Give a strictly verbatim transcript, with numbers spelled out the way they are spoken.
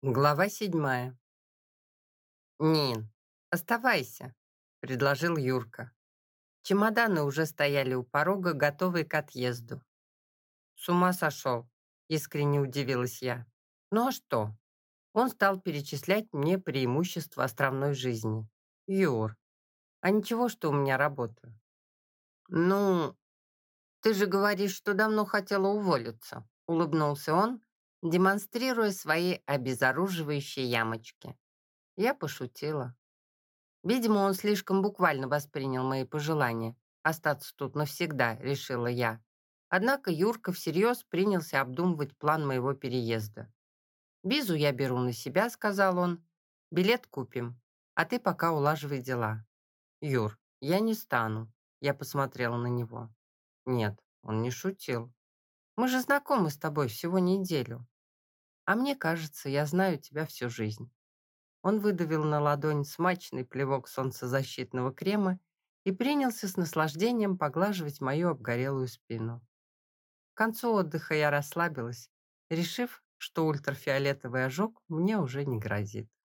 Глава седьмая. «Нин, оставайся», — предложил Юрка. Чемоданы уже стояли у порога, готовые к отъезду. «С ума сошел», — искренне удивилась я. «Ну а что?» Он стал перечислять мне преимущества островной жизни. «Юр, а ничего, что у меня работа?» «Ну, ты же говоришь, что давно хотела уволиться», — улыбнулся он, демонстрируя свои обезоруживающие ямочки. Я пошутила. Видимо, он слишком буквально воспринял мои пожелания. Остаться тут навсегда, решила я. Однако Юрка всерьез принялся обдумывать план моего переезда. «Визу я беру на себя», — сказал он. «Билет купим, а ты пока улаживай дела». «Юр, я не стану», — я посмотрела на него. «Нет, он не шутил. Мы же знакомы с тобой всего неделю. А мне кажется, я знаю тебя всю жизнь». Он выдавил на ладонь смачный плевок солнцезащитного крема и принялся с наслаждением поглаживать мою обгорелую спину. К концу отдыха я расслабилась, решив, что ультрафиолетовый ожог мне уже не грозит.